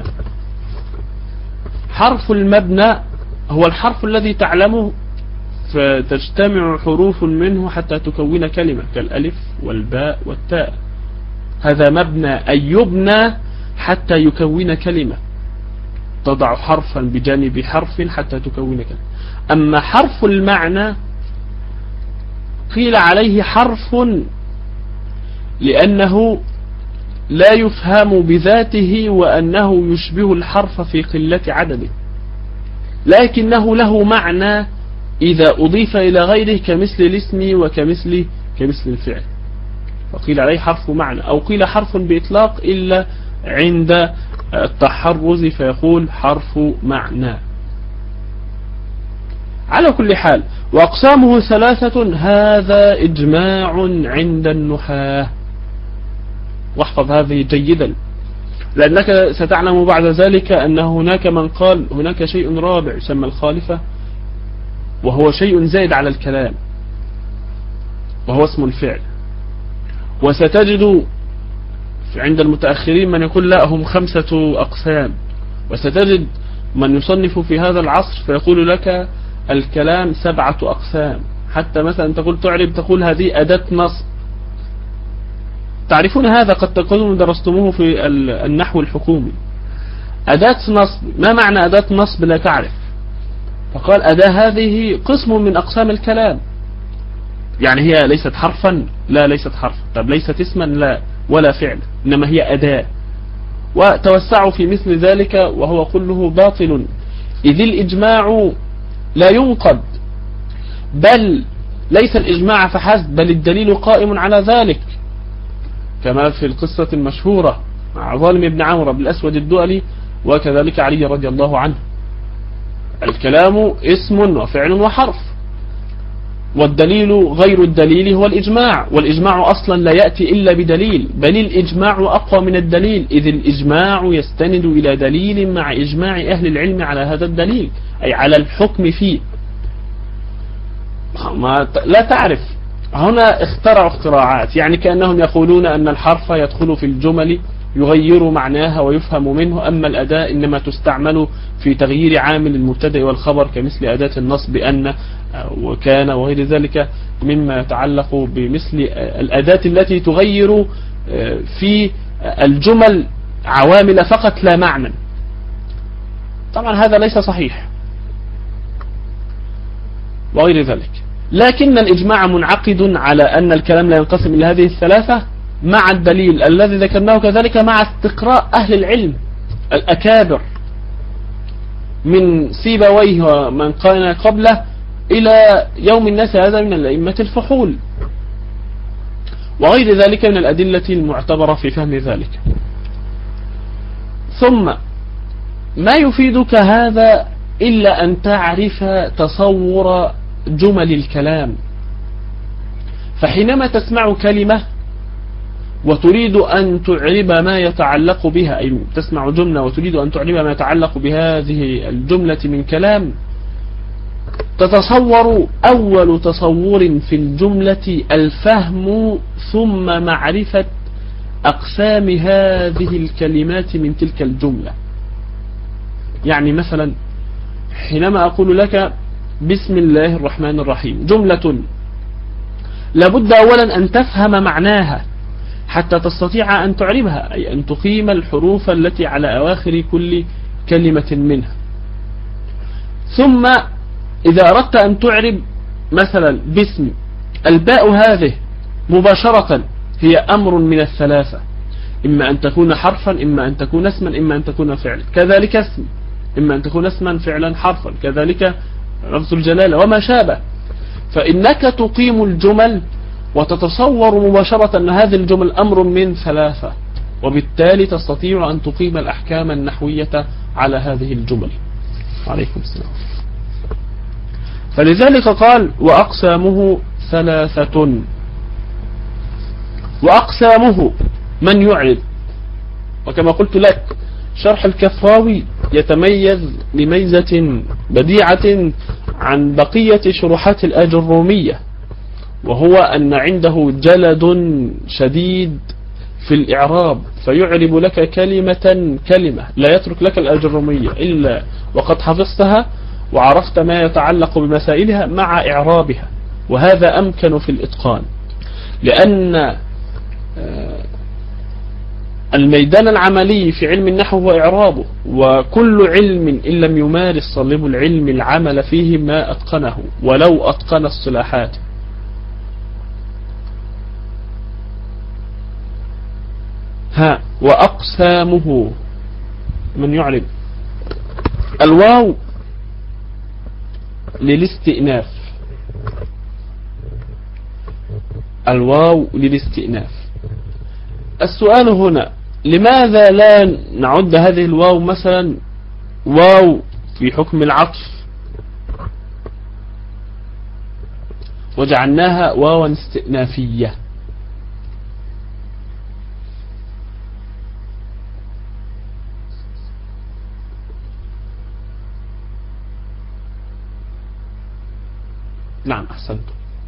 حرف المبنى هو الحرف الذي تعلمه فتجتمع حروف منه حتى تكون كلمة، كالألف والباء والتاء، هذا مبنى، أي يبنى حتى يكون كلمة، تضع حرفا بجانب حرف حتى تكون كلمة. أما حرف المعنى قيل عليه حرف لأنه لا يفهم بذاته، وأنه يشبه الحرف في قلة عدده، لكنه له معنى إذا أضيف إلى غيره، كمثل الاسم وكمثل كمثل الفعل، فقيل عليه حرف معنى، أو قيل حرف بإطلاق إلا عند التحرز فيقول حرف معنى. على كل حال، وأقسامه ثلاثة، هذا إجماع عند النحاة، واحفظ هذه جيدا، لأنك ستعلم بعد ذلك أن هناك من قال هناك شيء رابع يسمى الخالفة، وهو شيء زائد على الكلام، وهو اسم الفعل. وستجد عند المتأخرين من يقول لا، هم خمسة أقسام، وستجد من يصنف في هذا العصر فيقول لك الكلام سبعة أقسام، حتى مثلا تقول تعرب تقول هذه أداة نصب. تعرفون هذا، قد تكونوا درستموه في النحو الحكومي. أداة نصب، ما معنى أداة نصب؟ لا تعرف، فقال أداة هذه قسم من أقسام الكلام، يعني هي ليست حرفا، لا ليست حرفا. طب ليست اسما؟ لا، ولا فعل، إنما هي أداة. وتوسعوا في مثل ذلك، وهو كله باطل، إذ الإجماع لا ينقض، بل ليس الإجماع فحسب، بل الدليل قائم على ذلك، كما في القصة المشهورة مع ظالم بن عمرو بن الأسود الدؤلي، وكذلك علي رضي الله عنه. الكلام اسم وفعل وحرف، والدليل غير الدليل هو الإجماع، والإجماع أصلا لا يأتي إلا بدليل، بل الإجماع أقوى من الدليل، إذ الإجماع يستند إلى دليل مع إجماع أهل العلم على هذا الدليل، أي على الحكم فيه. ما لا تعرف، هنا اخترعوا اختراعات، يعني كأنهم يقولون أن الحرف يدخل في الجمل يغير معناها ويفهم منه، أما الأداة إنما تستعمل في تغيير عامل المبتدأ والخبر، كمثل أداة النصب أن وكان وغير ذلك مما يتعلق بمثل الأداة التي تغير في الجمل عوامل فقط لا معنى. طبعا هذا ليس صحيح وغير ذلك، لكن الإجماع منعقد على أن الكلام لا ينقسم إلى هذه الثلاثة، مع الدليل الذي ذكرناه، كذلك مع استقراء أهل العلم الأكابر من سيبويه ومن كان قبله إلى يوم الناس هذا من الأئمة الفحول، وغير ذلك من الأدلة المعتبرة في فهم ذلك. ثم ما يفيدك هذا إلا أن تعرف تصور جمل الكلام، فحينما تسمع كلمة وتريد أن تعرب ما يتعلق بها، أي تسمع جملة وتريد أن تعرب ما يتعلق بهذه الجملة من كلام، تتصور أول تصور في الجملة الفهم ثم معرفة أقسام هذه الكلمات من تلك الجملة. يعني مثلا حينما أقول لك بسم الله الرحمن الرحيم، جملة لابد أولا أن تفهم معناها حتى تستطيع أن تعربها، أي أن تقيم الحروف التي على أواخر كل كلمة منها. ثم إذا أردت أن تعرب مثلا باسم، الباء هذه مباشرة هي أمر من الثلاثة، إما أن تكون حرفا، إما أن تكون اسما، إما أن تكون فعلا. كذلك اسم، إما أن تكون اسما فعلا حرفا، كذلك لفظ الجلالة وما شابه. فإنك تقيم الجمل وتتصور مباشرة أن هذه الجمل أمر من ثلاثة، وبالتالي تستطيع أن تقيم الأحكام النحوية على هذه الجمل. عليكم السلام. فلذلك قال وأقسامه ثلاثة. وأقسامه من يعرب، وكما قلت لك شرح الكفراوي يتميز بميزة بديعة عن بقية شروحات الآجرومية، وهو أن عنده جلد شديد في الإعراب، فيعرب لك كلمة كلمة، لا يترك لك الآجرومية إلا وقد حفظتها وعرفت ما يتعلق بمسائلها مع إعرابها، وهذا أمكن في الإتقان، لأن الميدان العملي في علم النحو هو إعرابه، وكل علم إن لم يمارس صلب العلم العمل فيه ما أتقنه ولو أتقن الصلاحات. ها وأقسامه من يعرب، الواو للاستئناف، الواو للاستئناف. السؤال هنا لماذا لا نعد هذه الواو مثلا واو في حكم العطف وجعلناها واوا استئنافية؟ نعم أحسنت.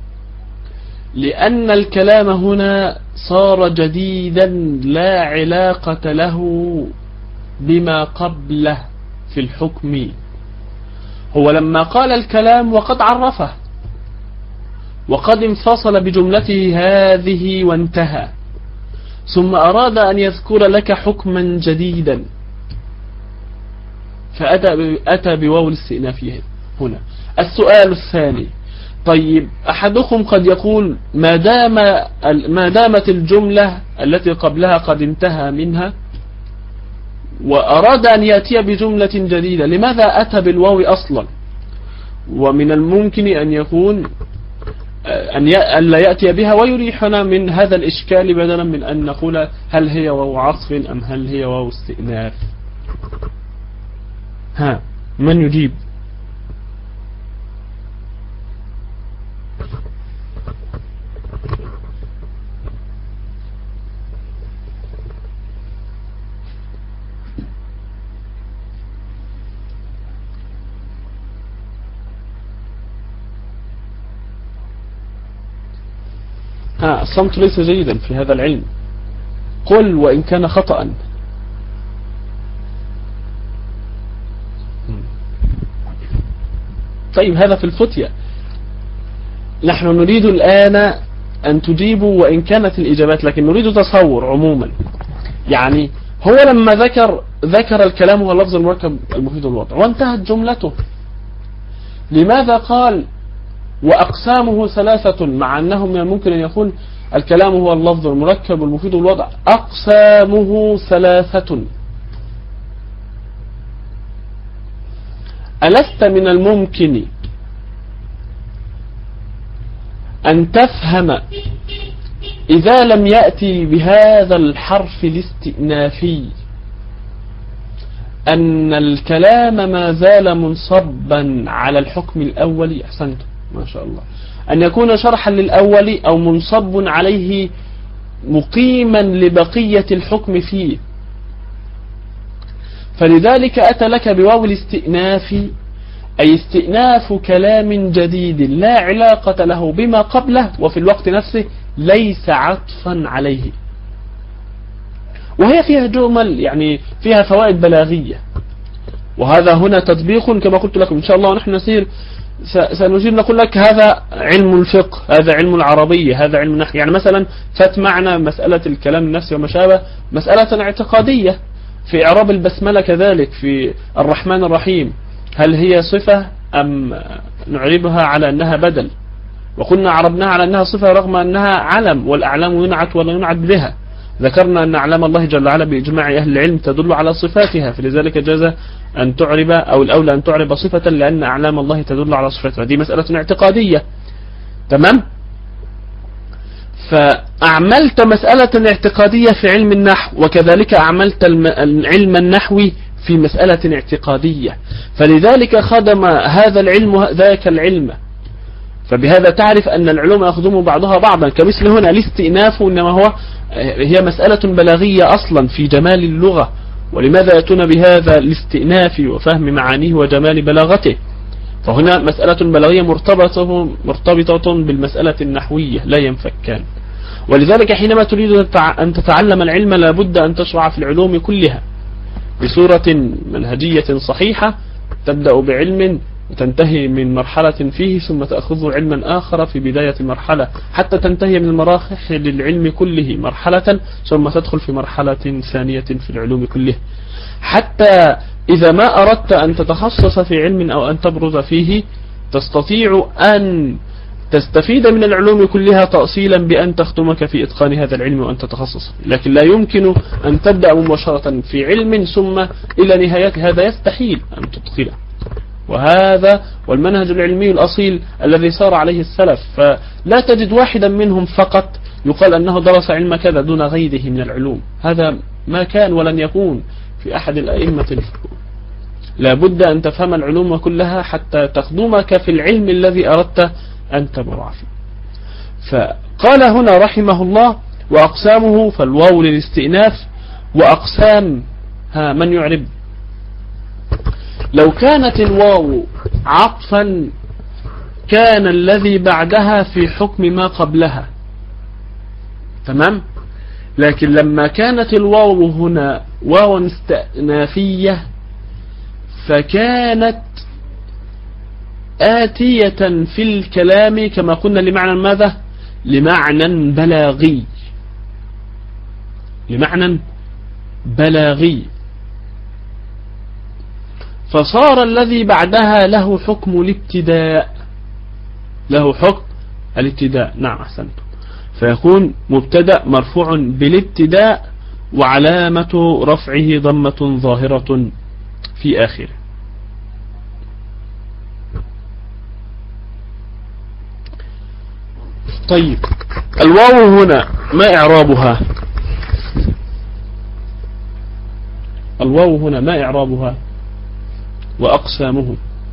لأن الكلام هنا صار جديدا لا علاقة له بما قبله في الحكم. هو لما قال الكلام وقد عرفه وقد انفصل بجملته هذه وانتهى، ثم أراد أن يذكر لك حكما جديدا فأتى بواو الاستئناف هنا. السؤال الثاني، طيب أحدكم قد يقول ما دام ما دامت الجملة التي قبلها قد انتهى منها وأراد أن يأتي بجملة جديدة، لماذا أتى بالواو أصلا؟ ومن الممكن أن يكون أن لا يأتي بها ويريحنا من هذا الإشكال، بدلا من أن نقول هل هي واو عطف أم هل هي واو استئناف. ها من يجيب؟ ها الصمت ليس جيدا في هذا العلم، قل وإن كان خطأ. طيب هذا في الفتية، نحن نريد الآن أن تجيبوا وإن كانت الإجابات، لكن نريد تصور عموما. يعني هو لما ذكر ذكر الكلام هو اللفظ المركب المفيد الوضع وانتهت جملته، لماذا قال وأقسامه ثلاثة مع أنه من الممكن أن يكون الكلام هو اللفظ المركب المفيد الوضع؟ أقسامه ثلاثة. ألست من الممكن أن تفهم إذا لم يأتي بهذا الحرف الاستئنافي أن الكلام ما زال منصبا على الحكم الأول؟ أحسنت ما شاء الله. أن يكون شرحا للأول أو منصب عليه مقيما لبقية الحكم فيه. فلذلك أتى لك بواو الاستئناف، أي استئناف كلام جديد لا علاقة له بما قبله، وفي الوقت نفسه ليس عطفا عليه. وهي فيها جمل يعني فيها فوائد بلاغية. وهذا هنا تطبيق كما قلت لكم إن شاء الله، ونحن نسير سنجيب نقول لك هذا علم الفقه، هذا علم العربية، هذا علم النحو. يعني مثلا فات معنا مسألة الكلام النفسي وما شابه مسألة اعتقادية، في إعراب البسملة كذلك في الرحمن الرحيم، هل هي صفة أم نعربها على أنها بدل؟ وقلنا عربناها على أنها صفة رغم أنها علم، والأعلام ينعت ولا ينعت بها. ذكرنا أن أعلام الله جل وعلا بإجماع أهل العلم تدل على صفاتها، فلذلك جاز أن تعرب أو الأولى أن تعرب صفة لأن أعلام الله تدل على صفاتها. دي مسألة اعتقادية. تمام؟ فأعملت مسألة اعتقادية في علم النحو، وكذلك أعملت العلم النحوي في مسألة اعتقادية، فلذلك خدم هذا العلم ذاك العلم. فبهذا تعرف أن العلوم يخدم بعضها بعضا. كمثل هنا الاستئناف إنما هو هي مسألة بلاغية أصلا في جمال اللغة، ولماذا يأتون بهذا الاستئناف وفهم معانيه وجمال بلاغته؟ فهنا مسألة بلاغية مرتبطة مرتبطة بالمسألة النحوية لا ينفكان. ولذلك حينما تريد أن تتعلم العلم لابد أن تشرع في العلوم كلها بصورة منهجية صحيحة، تبدأ بعلم وتنتهي من مرحلة فيه ثم تأخذ علما آخر في بداية المرحلة حتى تنتهي من المراحل للعلم كله مرحلة، ثم تدخل في مرحلة ثانية في العلوم كله، حتى إذا ما أردت أن تتخصص في علم أو أن تبرز فيه تستطيع أن تستفيد من العلوم كلها تأصيلا بأن تخدمك في إتقان هذا العلم وأن تتخصص. لكن لا يمكن أن تبدأ مباشرة في علم ثم إلى نهاية هذا يستحيل أن تدخله. وهذا والمنهج العلمي الأصيل الذي سار عليه السلف، فلا تجد واحدا منهم فقط يقال أنه درس علم كذا دون غيره من العلوم. هذا ما كان ولن يكون في أحد الأئمة. لا بد أن تفهم العلوم كلها حتى تخدمك في العلم الذي أردت أن تبرع فيه. فقال هنا رحمه الله وأقسامه، فالواو للاستئناف، وأقسام ها من يعرب. لو كانت الواو عطفا كان الذي بعدها في حكم ما قبلها. تمام؟ لكن لما كانت الواو هنا واو استئنافية فكانت آتية في الكلام كما قلنا لمعنى ماذا؟ لمعنى بلاغي، لمعنى بلاغي، فصار الذي بعدها له حكم الابتداء، له حكم الابتداء. نعم أحسنت. فيكون مبتدأ مرفوع بالابتداء وعلامة رفعه ضمة ظاهرة في آخره. طيب الواو هنا ما إعرابها؟ الواو هنا ما إعرابها وأقسامه؟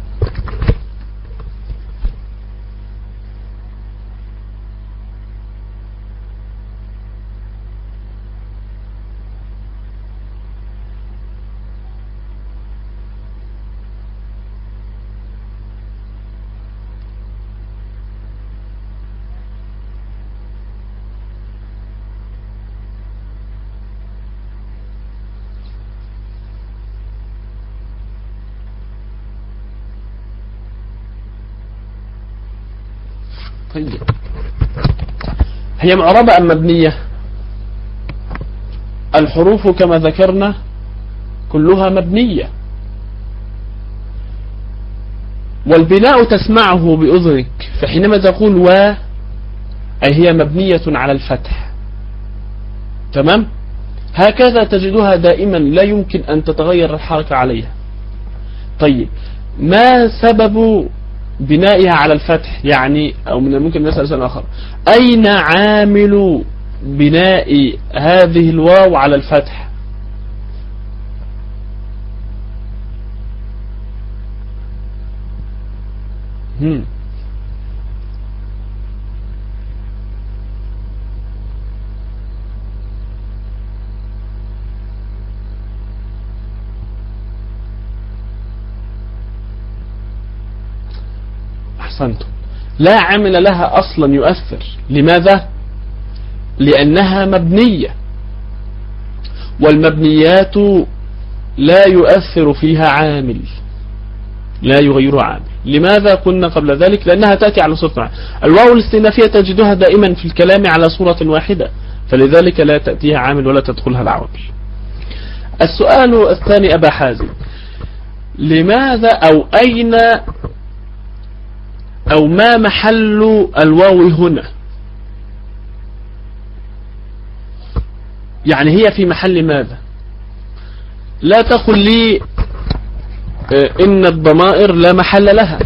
طيب هي معربة أم مبنية؟ الحروف كما ذكرنا كلها مبنية، والبناء تسمعه بأذنك، فحينما تقول و أي هي مبنية على الفتح. تمام؟ هكذا تجدها دائما لا يمكن أن تتغير الحركة عليها. طيب ما سبب بنائها على الفتح؟ يعني أو من الممكن نسأل سؤال آخر، أين عامل بناء هذه الواو على الفتح؟ هم. أحسنتم. لا عمل لها أصلا يؤثر. لماذا؟ لأنها مبنية، والمبنيات لا يؤثر فيها عامل، لا يغير عامل. لماذا قلنا قبل ذلك؟ لأنها تأتي على صورة واحدة. الواو الاستئنافية تجدها دائما في الكلام على صورة واحدة، فلذلك لا تأتيها عامل ولا تدخلها العوامل. السؤال الثاني أبا حازم، لماذا أو أين أو ما محل الواو هنا؟ يعني هي في محل ماذا؟ لا تقل لي إن الضمائر لا محل لها،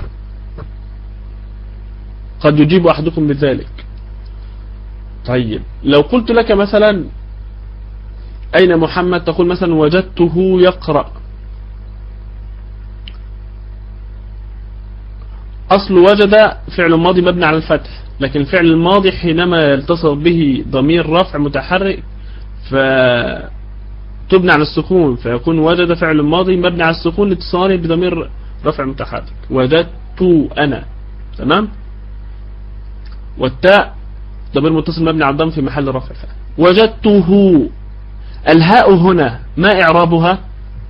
قد يجيب أحدكم بذلك. طيب لو قلت لك مثلا أين محمد، تقول مثلا وجدته يقرأ. أصل وجد فعل ماضي مبني على الفتح، لكن الفعل الماضي حينما يلتصق به ضمير رفع متحرك فتبنى على السكون، فيكون وجد فعل ماضي مبني على السكون لاتصاله بضمير رفع متحرك. وجدت أنا، تمام. والتاء ضمير متصل مبني على الضم في محل رفع. وجدته. الهاء هنا ما إعرابها؟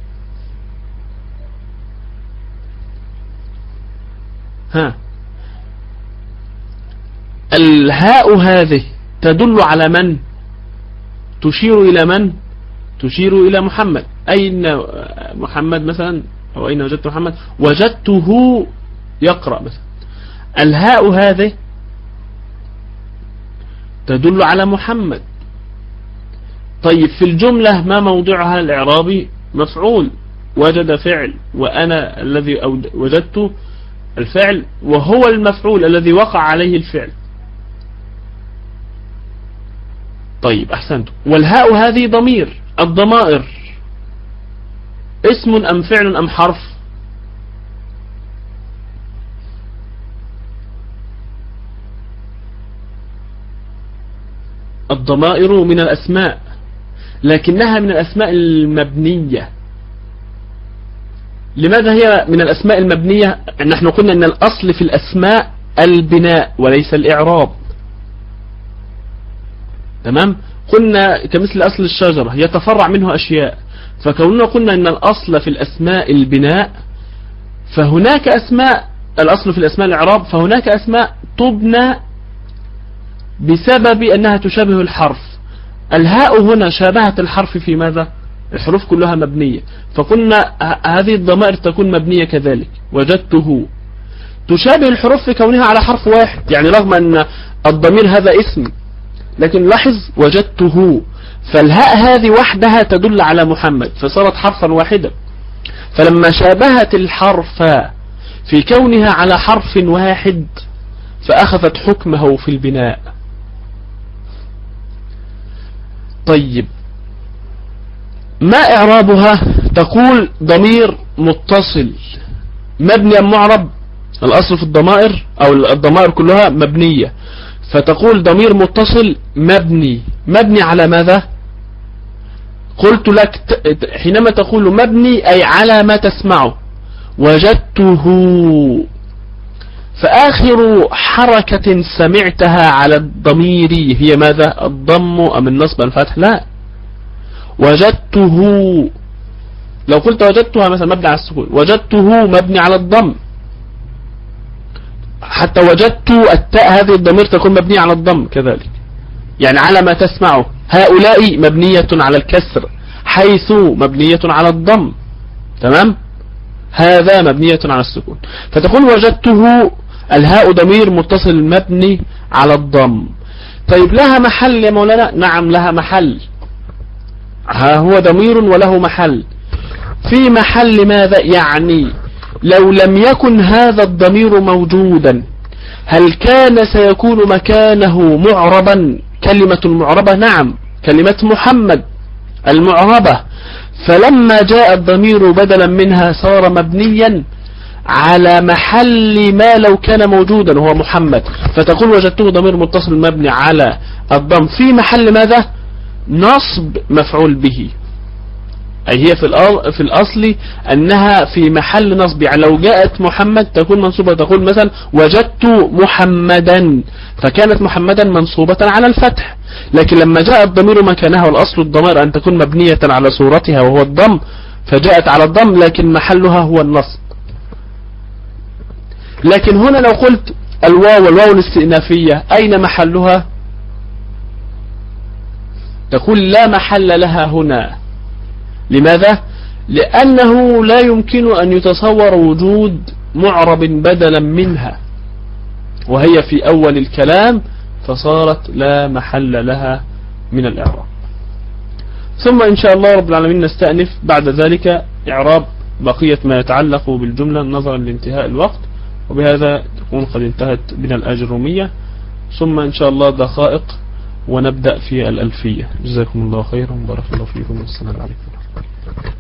ها، الهاء هذه تدل على من؟ تشير إلى من؟ تشير إلى محمد. أين محمد مثلا، أو أين وجدت محمد؟ وجدته يقرأ مثلا. الهاء هذه تدل على محمد. طيب في الجملة ما موضعها الإعرابي؟ مفعول. وجد فعل، وأنا الذي وجدت الفعل، وهو المفعول الذي وقع عليه الفعل. طيب أحسنت. والهاء هذه ضمير. الضمائر اسم أم فعل أم حرف؟ الضمائر من الأسماء، لكنها من الأسماء المبنية. لماذا هي من الأسماء المبنية؟ نحن قلنا أن الأصل في الأسماء البناء وليس الإعراب، تمام. قلنا كمثل أصل الشجرة يتفرع منه أشياء، فكوننا قلنا أن الأصل في الأسماء البناء، فهناك أسماء الأصل في الأسماء الإعراب، فهناك أسماء تبنى بسبب أنها تشابه الحرف. الهاء هنا شابهت الحرف في ماذا؟ الحروف كلها مبنية، فقلنا هذه الضمائر تكون مبنية كذلك. وجدته تشابه الحروف في كونها على حرف واحد، يعني رغم أن الضمير هذا اسم، لكن لاحظ وجدته، فالهاء هذه وحدها تدل على محمد، فصارت حرفا واحدا. فلما شابهت الحرف في كونها على حرف واحد فأخذت حكمه في البناء. طيب ما إعرابها؟ تقول ضمير متصل مبني أم معرب؟ الأصل في الضمائر أو الضمائر كلها مبنية، فتقول ضمير متصل مبني. مبني على ماذا؟ قلت لك حينما تقول مبني أي على ما تسمعه. وجدته، فآخر حركة سمعتها على الضمير هي ماذا؟ الضم أم النصب أم الفتح؟ لا، وجدته. لو قلت وجدتها مثلا مبني على السكون، وجدته مبني على الضم. حتى وجدت التاء هذه الضمير تكون مبنية على الضم كذلك، يعني على ما تسمعه. هؤلاء مبنية على الكسر، حيث مبنية على الضم، تمام. هذا مبنية على السكون، فتقول وجدته الهاء ضمير متصل مبني على الضم. طيب لها محل يا مولانا؟ نعم لها محل. ها هو ضمير وله محل. في محل ماذا؟ يعني لو لم يكن هذا الضمير موجودا هل كان سيكون مكانه معربا؟ كلمة معربة، نعم، كلمة محمد المعربة. فلما جاء الضمير بدلا منها صار مبنيا على محل ما لو كان موجودا وهو محمد، فتقول وجدته ضمير متصل مبني على الضم في محل ماذا؟ نصب مفعول به. أي هي في في الأصل أنها في محل نصب. يعني لو جاءت محمد تكون منصوبة، تقول مثلا وجدت محمدا، فكانت محمدا منصوبة على الفتح. لكن لما جاء الضمير مكانها، والأصل الضمير أن تكون مبنية على صورتها وهو الضم، فجاءت على الضم لكن محلها هو النصب. لكن هنا لو قلت الواو والواو الاستئنافية أين محلها؟ تقول لا محل لها هنا. لماذا؟ لأنه لا يمكن أن يتصور وجود معرب بدلا منها، وهي في أول الكلام، فصارت لا محل لها من الإعراب. ثم إن شاء الله رب العالمين نستأنف بعد ذلك إعراب بقية ما يتعلق بالجملة نظرا لانتهاء الوقت، وبهذا تكون قد انتهت بنا الآجرومية. ثم إن شاء الله دقائق ونبدأ في الألفية. جزاكم الله خيرا وبارك الله فيكم والسلام عليكم.